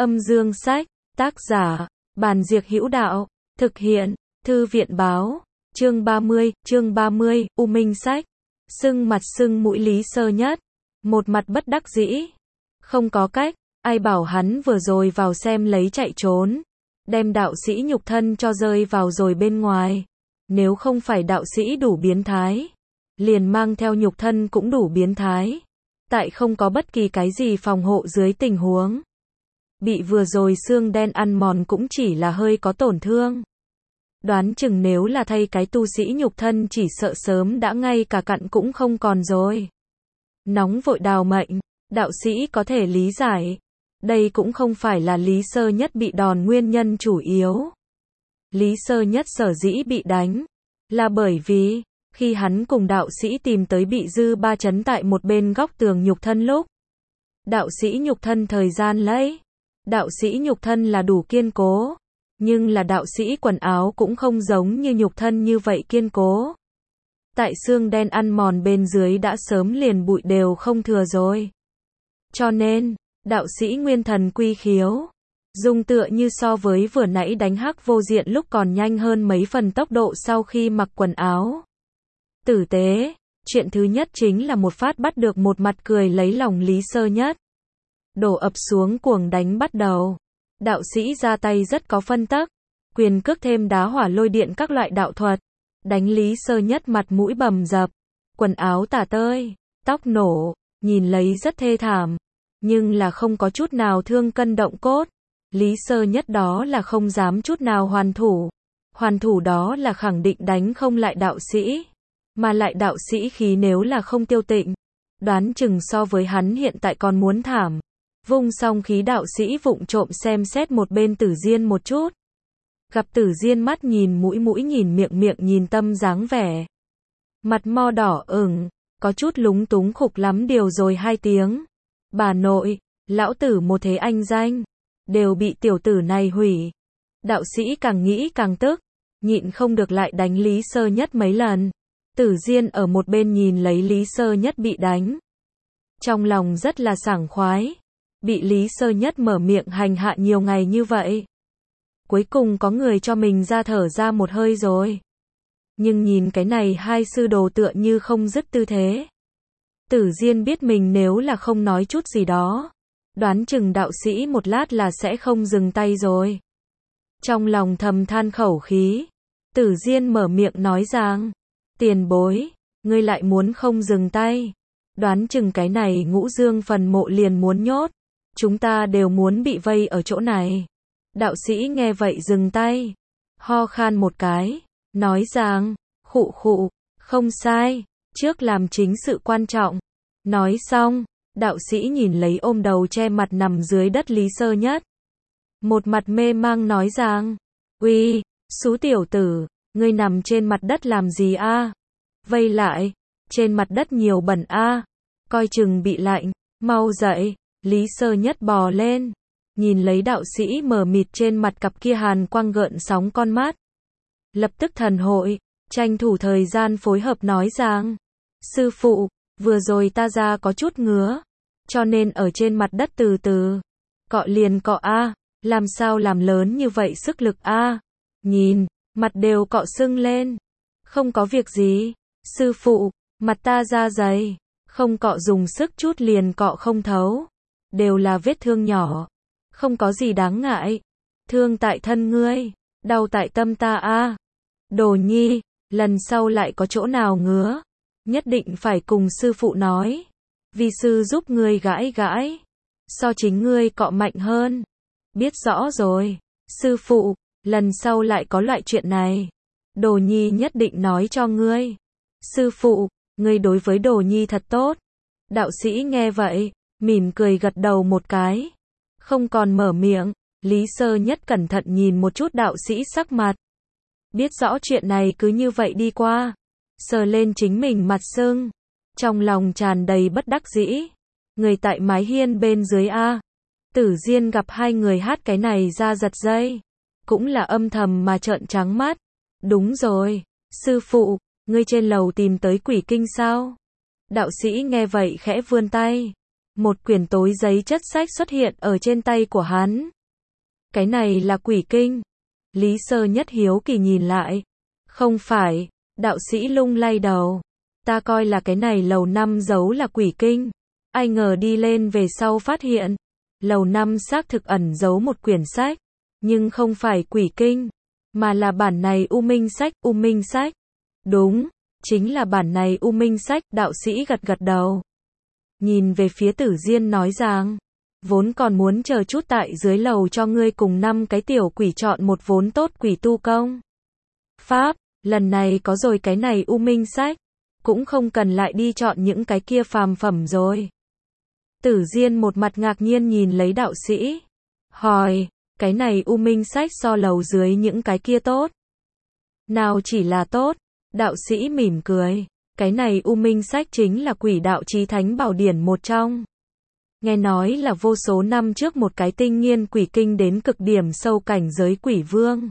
Âm dương sách, tác giả, Bàn Diệc Hữu Đạo, thực hiện, Thư viện Báo, chương 30, U Minh Sách, sưng mặt sưng mũi Lý Sơ Nhất, một mặt bất đắc dĩ, không có cách, ai bảo hắn vừa rồi vào xem lấy chạy trốn, đem đạo sĩ nhục thân cho rơi vào rồi bên ngoài, nếu không phải đạo sĩ đủ biến thái, liền mang theo nhục thân cũng đủ biến thái, tại không có bất kỳ cái gì phòng hộ dưới tình huống. Bị vừa rồi xương đen ăn mòn cũng chỉ là hơi có tổn thương. Đoán chừng nếu là thay cái tu sĩ nhục thân chỉ sợ sớm đã ngay cả cặn cũng không còn rồi. Nóng vội đào mệnh, đạo sĩ có thể lý giải. Đây cũng không phải là Lý Sơ Nhất bị đòn nguyên nhân chủ yếu. Lý Sơ Nhất sở dĩ bị đánh, là bởi vì, khi hắn cùng đạo sĩ tìm tới bị dư ba chấn tại một bên góc tường nhục thân lúc. Đạo sĩ nhục thân thời gian lấy. Đạo sĩ nhục thân là đủ kiên cố, nhưng là đạo sĩ quần áo cũng không giống như nhục thân như vậy kiên cố. Tại xương đen ăn mòn bên dưới đã sớm liền bụi đều không thừa rồi. Cho nên, đạo sĩ nguyên thần quy khiếu, dùng tựa như so với vừa nãy đánh hắc vô diện lúc còn nhanh hơn mấy phần tốc độ sau khi mặc quần áo. Tử tế, chuyện thứ nhất chính là một phát bắt được một mặt cười lấy lòng Lý Sơ Nhất. Đổ ập xuống cuồng đánh bắt đầu. Đạo sĩ ra tay rất có phân tắc, quyền cước thêm đá hỏa lôi điện các loại đạo thuật, đánh Lý Sơ Nhất mặt mũi bầm dập, quần áo tả tơi, tóc nổ, nhìn lấy rất thê thảm, nhưng là không có chút nào thương cân động cốt. Lý Sơ Nhất đó là không dám chút nào hoàn thủ đó là khẳng định đánh không lại đạo sĩ, mà lại đạo sĩ khí nếu là không tiêu tịnh, đoán chừng so với hắn hiện tại còn muốn thảm. Vung xong khí đạo sĩ vụng trộm xem xét một bên Tử Diên một chút. Gặp Tử Diên mắt nhìn mũi nhìn miệng nhìn tâm dáng vẻ. Mặt mo đỏ ửng, có chút lúng túng khục lắm điều rồi hai tiếng. Bà nội, lão tử một thế anh danh, đều bị tiểu tử này hủy. Đạo sĩ càng nghĩ càng tức, nhịn không được lại đánh Lý Sơ Nhất mấy lần. Tử Diên ở một bên nhìn lấy Lý Sơ Nhất bị đánh. Trong lòng rất là sảng khoái. Bị Lý Sơ Nhất mở miệng hành hạ nhiều ngày như vậy. Cuối cùng có người cho mình ra thở ra một hơi rồi. Nhưng nhìn cái này hai sư đồ tựa như không dứt tư thế. Tử Diên biết mình nếu là không nói chút gì đó, đoán chừng đạo sĩ một lát là sẽ không dừng tay rồi. Trong lòng thầm than khẩu khí, Tử Diên mở miệng nói rằng, tiền bối, ngươi lại muốn không dừng tay. Đoán chừng cái này Ngũ Dương phần mộ liền muốn nhốt. Chúng ta đều muốn bị vây ở chỗ này. Đạo sĩ nghe vậy dừng tay, ho khan một cái, nói rằng, khụ, không sai, trước làm chính sự quan trọng. Nói xong, đạo sĩ nhìn lấy ôm đầu che mặt nằm dưới đất Lý Sơ Nhất. Một mặt mê mang nói rằng, uy, xú tiểu tử, ngươi nằm trên mặt đất làm gì a? Vây lại, trên mặt đất nhiều bẩn a, coi chừng bị lạnh, mau dậy. Lý Sơ Nhất bò lên, nhìn lấy đạo sĩ mờ mịt trên mặt cặp kia hàn quang gợn sóng con mắt. Lập tức thần hội, tranh thủ thời gian phối hợp nói rằng, sư phụ, vừa rồi ta ra có chút ngứa, cho nên ở trên mặt đất từ từ, cọ liền cọ a, làm sao làm lớn như vậy sức lực a, nhìn, mặt đều cọ sưng lên, không có việc gì, sư phụ, mặt ta da dày, không cọ dùng sức chút liền cọ không thấu. Đều là vết thương nhỏ, không có gì đáng ngại. Thương tại thân ngươi, đau tại tâm ta a. Đồ nhi, lần sau lại có chỗ nào ngứa, nhất định phải cùng sư phụ nói. Vi sư giúp ngươi gãi, so chính ngươi cọ mạnh hơn. Biết rõ rồi, sư phụ, lần sau lại có loại chuyện này, Đồ nhi nhất định nói cho ngươi. Sư phụ, ngươi đối với Đồ nhi thật tốt. Đạo sĩ nghe vậy, mỉm cười gật đầu một cái, không còn mở miệng. Lý Sơ Nhất cẩn thận nhìn một chút đạo sĩ sắc mặt, biết rõ chuyện này cứ như vậy đi qua, sờ lên chính mình mặt sưng, trong lòng tràn đầy bất đắc dĩ. Người tại mái hiên bên dưới a. Tử Diên gặp hai người hát cái này ra giật dây, cũng là âm thầm mà trợn trắng mắt. Đúng rồi, sư phụ, ngươi trên lầu tìm tới quỷ kinh sao? Đạo sĩ nghe vậy khẽ vươn tay, Một quyển tối giấy chất sách xuất hiện ở trên tay của hắn. Cái này là quỷ kinh. Lý Sơ Nhất hiếu kỳ nhìn lại. Không phải, đạo sĩ lung lay đầu. Ta coi là cái này lầu 5 giấu là quỷ kinh. Ai ngờ đi lên về sau phát hiện. Lầu 5 xác thực ẩn giấu một quyển sách. Nhưng không phải quỷ kinh. Mà là bản này U Minh sách, U Minh sách. Đúng, chính là bản này U Minh sách, đạo sĩ gật gật đầu. Nhìn về phía Tử Diên nói rằng, vốn còn muốn chờ chút tại dưới lầu cho ngươi cùng 5 cái tiểu quỷ chọn một vốn tốt quỷ tu công pháp, lần này có rồi cái này U Minh sách, cũng không cần lại đi chọn những cái kia phàm phẩm rồi. Tử Diên một mặt ngạc nhiên nhìn lấy đạo sĩ, hỏi, cái này U Minh sách so lầu dưới những cái kia tốt? Nào chỉ là tốt, đạo sĩ mỉm cười, cái này U Minh sách chính là quỷ đạo chí thánh bảo điển một trong. Nghe nói là vô số năm trước một cái tinh nghiên quỷ kinh đến cực điểm sâu cảnh giới quỷ vương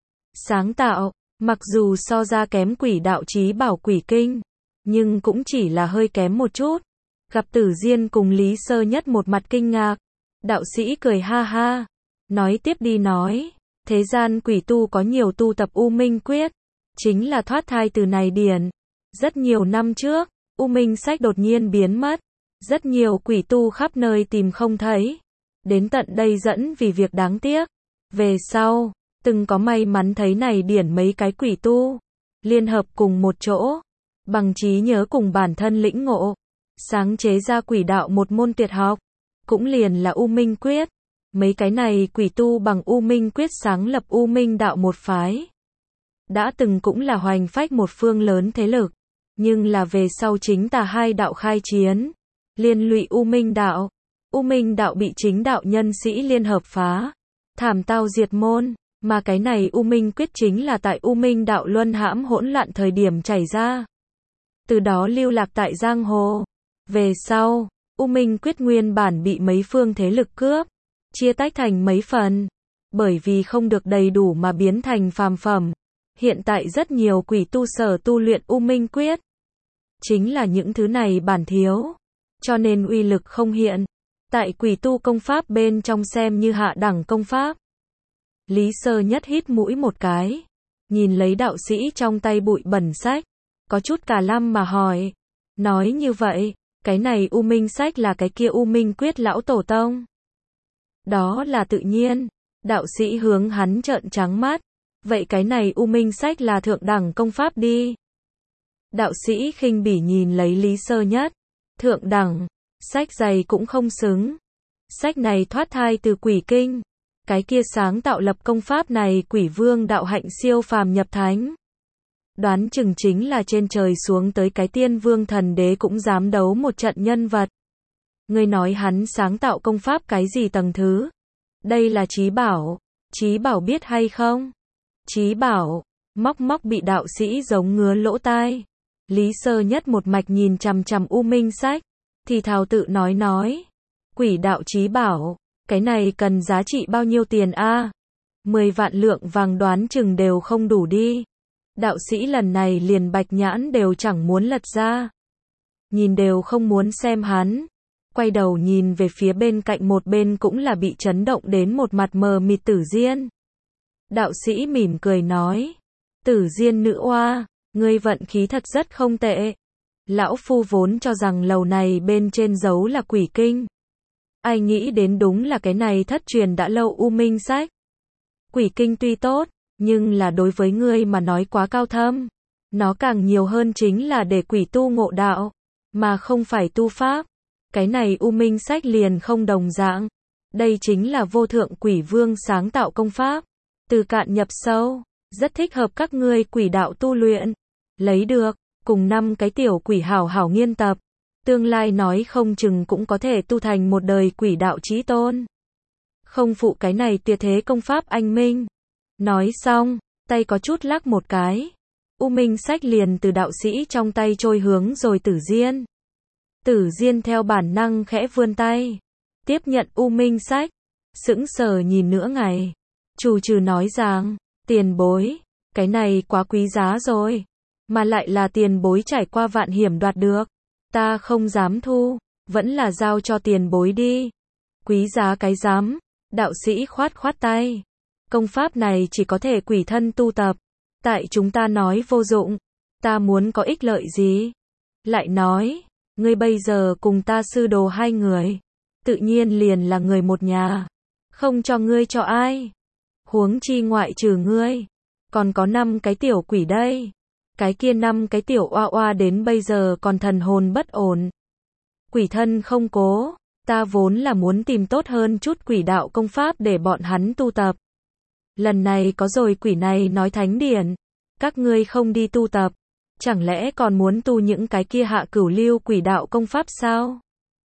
sáng tạo, mặc dù so ra kém quỷ đạo chí bảo quỷ kinh, nhưng cũng chỉ là hơi kém một chút. Gặp Tử Diên cùng Lý Sơ Nhất một mặt kinh ngạc, đạo sĩ cười ha ha, nói tiếp đi nói, thế gian quỷ tu có nhiều tu tập U Minh quyết, chính là thoát thai từ này điển. Rất nhiều năm trước, U Minh sách đột nhiên biến mất, rất nhiều quỷ tu khắp nơi tìm không thấy, đến tận đây dẫn vì việc đáng tiếc. Về sau, từng có may mắn thấy này điển mấy cái quỷ tu, liên hợp cùng một chỗ, bằng trí nhớ cùng bản thân lĩnh ngộ, sáng chế ra quỷ đạo một môn tuyệt học, cũng liền là U Minh quyết. Mấy cái này quỷ tu bằng U Minh quyết sáng lập U Minh đạo một phái. Đã từng cũng là hoành phách một phương lớn thế lực, nhưng là về sau chính tà hai đạo khai chiến, liên lụy U Minh đạo. U Minh đạo bị chính đạo nhân sĩ liên hợp phá, thảm tao diệt môn, mà cái này U Minh quyết chính là tại U Minh đạo luân hãm hỗn loạn thời điểm chảy ra. Từ đó lưu lạc tại giang hồ. Về sau, U Minh quyết nguyên bản bị mấy phương thế lực cướp, chia tách thành mấy phần, bởi vì không được đầy đủ mà biến thành phàm phẩm. Hiện tại rất nhiều quỷ tu sở tu luyện U Minh quyết, chính là những thứ này bản thiếu, cho nên uy lực không hiện. Tại quỷ tu công pháp bên trong xem như hạ đẳng công pháp. Lý Sơ Nhất hít mũi một cái, nhìn lấy đạo sĩ trong tay bụi bẩn sách, có chút cả lăm mà hỏi, nói như vậy, cái này U Minh sách là cái kia U Minh quyết lão tổ tông? Đó là tự nhiên, đạo sĩ hướng hắn trợn trắng mắt, vậy cái này U Minh sách là thượng đẳng công pháp đi. Đạo sĩ khinh bỉ nhìn lấy Lý Sơ Nhất, thượng đẳng, sách dày cũng không xứng. Sách này thoát thai từ quỷ kinh, cái kia sáng tạo lập công pháp này quỷ vương đạo hạnh siêu phàm nhập thánh. Đoán chừng chính là trên trời xuống tới cái tiên vương thần đế cũng dám đấu một trận nhân vật. Ngươi nói hắn sáng tạo công pháp cái gì tầng thứ? Đây là trí bảo. Trí bảo biết hay không? Trí bảo, móc móc bị đạo sĩ giống ngứa lỗ tai. Lý Sơ Nhất một mạch nhìn chằm chằm U Minh sách, thì thào tự nói. Quỷ đạo trí bảo, cái này cần giá trị bao nhiêu tiền a? 10 vạn lượng vàng đoán chừng đều không đủ đi. Đạo sĩ lần này liền bạch nhãn đều chẳng muốn lật ra. Nhìn đều không muốn xem hắn. Quay đầu nhìn về phía bên cạnh một bên cũng là bị chấn động đến một mặt mờ mịt Tử Diên. Đạo sĩ mỉm cười nói. Tử Diên nữ oa, ngươi vận khí thật rất không tệ. Lão phu vốn cho rằng lầu này bên trên giấu là quỷ kinh. Ai nghĩ đến đúng là cái này thất truyền đã lâu U Minh sách. Quỷ kinh tuy tốt, nhưng là đối với ngươi mà nói quá cao thâm. Nó càng nhiều hơn chính là để quỷ tu ngộ đạo, mà không phải tu pháp. Cái này U Minh sách liền không đồng dạng. Đây chính là vô thượng quỷ vương sáng tạo công pháp. Từ cạn nhập sâu, rất thích hợp các ngươi quỷ đạo tu luyện. Lấy được, cùng 5 cái tiểu quỷ hảo hảo nghiên tập. Tương lai nói không chừng cũng có thể tu thành một đời quỷ đạo chí tôn. Không phụ cái này tuyệt thế công pháp anh minh. Nói xong, tay có chút lắc một cái. U Minh sách liền từ đạo sĩ trong tay trôi hướng rồi Tử Diên. Tử Diên theo bản năng khẽ vươn tay, tiếp nhận U Minh sách, sững sờ nhìn nửa ngày. Trù trừ nói rằng, tiền bối, cái này quá quý giá rồi, mà lại là tiền bối trải qua vạn hiểm đoạt được, ta không dám thu. Vẫn là giao cho tiền bối đi. Quý giá cái rắm. Đạo sĩ khoát khoát tay. Công pháp này chỉ có thể quỷ thân tu tập. Tại chúng ta nói vô dụng. Ta muốn có ích lợi gì? Lại nói, ngươi bây giờ cùng ta sư đồ hai người. Tự nhiên liền là người một nhà. Không cho ngươi cho ai. Huống chi ngoại trừ ngươi. Còn có 5 cái tiểu quỷ đây. Cái kia 5 cái tiểu oa oa đến bây giờ còn thần hồn bất ổn. Quỷ thân không cố. Ta vốn là muốn tìm tốt hơn chút quỷ đạo công pháp để bọn hắn tu tập. Lần này có rồi quỷ này nói thánh điển. Các ngươi không đi tu tập. Chẳng lẽ còn muốn tu những cái kia hạ cửu lưu quỷ đạo công pháp sao?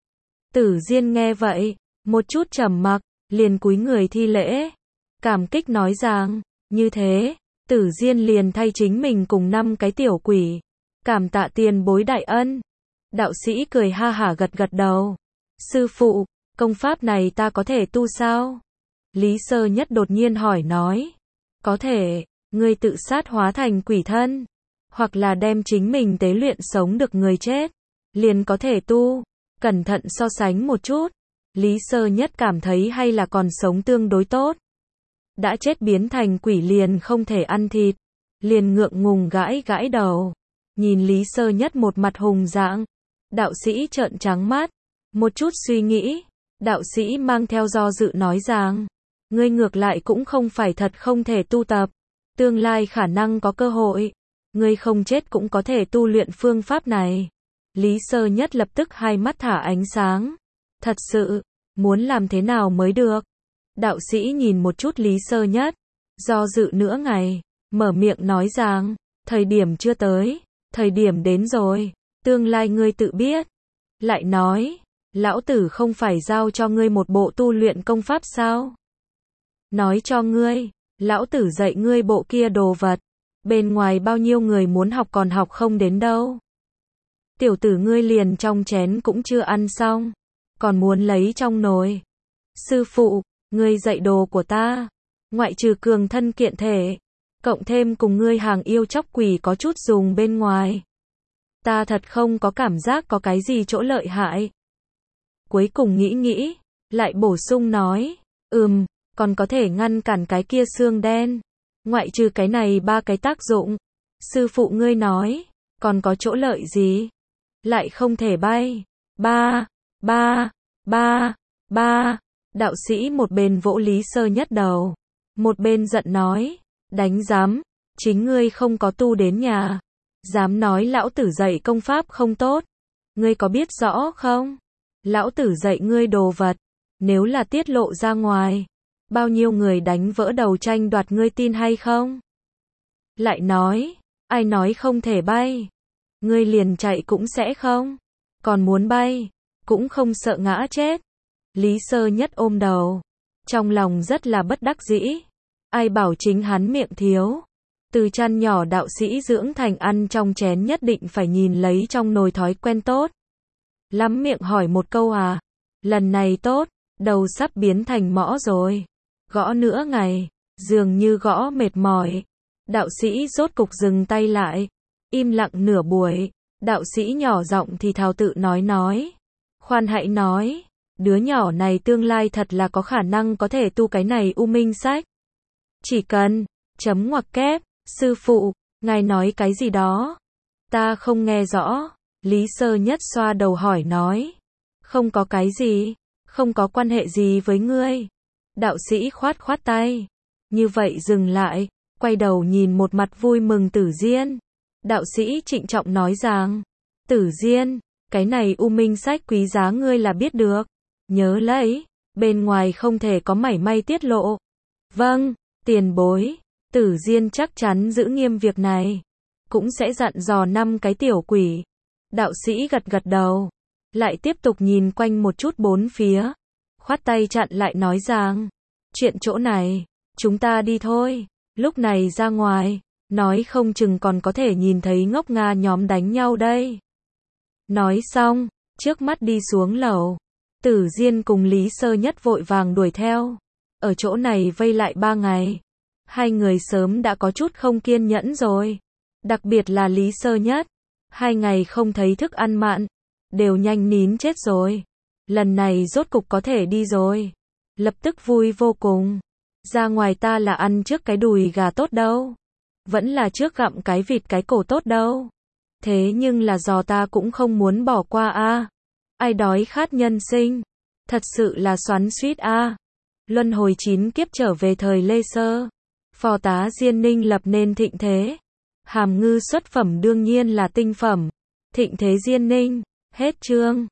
Tử Diên nghe vậy, một chút trầm mặc, liền cúi người thi lễ. Cảm kích nói rằng, như thế, Tử Diên liền thay chính mình cùng 5 cái tiểu quỷ. Cảm tạ tiền bối đại ân. Đạo sĩ cười ha hả gật gật đầu. Sư phụ, công pháp này ta có thể tu sao? Lý Sơ Nhất đột nhiên hỏi nói. Có thể, ngươi tự sát hóa thành quỷ thân. Hoặc là đem chính mình tế luyện sống được người chết. Liền có thể tu. Cẩn thận so sánh một chút. Lý Sơ Nhất cảm thấy hay là còn sống tương đối tốt. Đã chết biến thành quỷ liền không thể ăn thịt. Liền ngượng ngùng gãi gãi đầu. Nhìn Lý Sơ Nhất một mặt hùng dạng. Đạo sĩ trợn trắng mắt. Một chút suy nghĩ. Đạo sĩ mang theo do dự nói rằng. Ngươi ngược lại cũng không phải thật không thể tu tập. Tương lai khả năng có cơ hội. Ngươi không chết cũng có thể tu luyện phương pháp này. Lý Sơ Nhất lập tức hai mắt thả ánh sáng. Thật sự, muốn làm thế nào mới được? Đạo sĩ nhìn một chút Lý Sơ Nhất. Do dự nửa ngày. Mở miệng nói rằng. Thời điểm chưa tới. Thời điểm đến rồi. Tương lai ngươi tự biết. Lại nói. Lão tử không phải giao cho ngươi một bộ tu luyện công pháp sao? Nói cho ngươi. Lão tử dạy ngươi bộ kia đồ vật. Bên ngoài bao nhiêu người muốn học còn học không đến đâu. Tiểu tử ngươi liền trong chén cũng chưa ăn xong. Còn muốn lấy trong nồi. Sư phụ, ngươi dạy đồ của ta. Ngoại trừ cường thân kiện thể. Cộng thêm cùng ngươi hàng yêu chóc quỷ có chút dùng bên ngoài. Ta thật không có cảm giác có cái gì chỗ lợi hại. Cuối cùng nghĩ nghĩ. Lại bổ sung nói. Còn có thể ngăn cản cái kia xương đen. Ngoại trừ cái này 3 cái tác dụng. Sư phụ ngươi nói. Còn có chỗ lợi gì? Lại không thể bay. Ba. Đạo sĩ một bên vỗ Lý Sơ Nhất đầu. Một bên giận nói. Đánh giám. Chính ngươi không có tu đến nhà. Dám nói lão tử dạy công pháp không tốt. Ngươi có biết rõ không? Lão tử dạy ngươi đồ vật. Nếu là tiết lộ ra ngoài. Bao nhiêu người đánh vỡ đầu tranh đoạt ngươi tin hay không? Lại nói. Ai nói không thể bay? Ngươi liền chạy cũng sẽ không. Còn muốn bay. Cũng không sợ ngã chết. Lý Sơ Nhất ôm đầu. Trong lòng rất là bất đắc dĩ. Ai bảo chính hắn miệng thiếu. Từ chăn nhỏ đạo sĩ dưỡng thành ăn trong chén nhất định phải nhìn lấy trong nồi thói quen tốt. Lắm miệng hỏi một câu à. Lần này tốt. Đầu sắp biến thành mõ rồi. Gõ nửa ngày. Dường như gõ mệt mỏi. Đạo sĩ rốt cục dừng tay lại. Im lặng nửa buổi. Đạo sĩ nhỏ giọng thì thào tự nói. Khoan hãy nói. Đứa nhỏ này tương lai thật là có khả năng có thể tu cái này U Minh Sách. Chỉ cần. Chấm ngoặc kép. Sư phụ. Ngài nói cái gì đó? Ta không nghe rõ. Lý Sơ Nhất xoa đầu hỏi nói. Không có cái gì. Không có quan hệ gì với ngươi. Đạo sĩ khoát khoát tay. Như vậy dừng lại. Quay đầu nhìn một mặt vui mừng Tử Diên. Đạo sĩ trịnh trọng nói rằng. Tử Diên. Cái này U Minh Sách quý giá ngươi là biết được. Nhớ lấy. Bên ngoài không thể có mảy may tiết lộ. Vâng. Tiền bối. Tử Diên chắc chắn giữ nghiêm việc này. Cũng sẽ dặn dò 5 cái tiểu quỷ. Đạo sĩ gật gật đầu. Lại tiếp tục nhìn quanh một chút bốn phía. Khoát tay chặn lại nói rằng. Chuyện chỗ này. Chúng ta đi thôi. Lúc này ra ngoài. Nói không chừng còn có thể nhìn thấy ngốc Nga nhóm đánh nhau đây. Nói xong. Trước mắt đi xuống lầu. Tử Diên cùng Lý Sơ Nhất vội vàng đuổi theo. Ở chỗ này vây lại 3 ngày. Hai người sớm đã có chút không kiên nhẫn rồi. Đặc biệt là Lý Sơ Nhất. 2 ngày không thấy thức ăn mặn. đều nhanh nín chết rồi. Lần này rốt cục có thể đi rồi. Lập tức vui vô cùng. Ra ngoài ta là ăn trước cái đùi gà tốt đâu. Vẫn là trước gặm cái vịt cái cổ tốt đâu. Thế nhưng là giò ta cũng không muốn bỏ qua a. Ai đói khát nhân sinh. Thật sự là xoắn xuýt a. Luân hồi 9 kiếp trở về thời Lê Sơ. Phò tá Diên Ninh lập nên thịnh thế. Hàm ngư xuất phẩm đương nhiên là tinh phẩm. Thịnh thế Diên Ninh. Hết chương.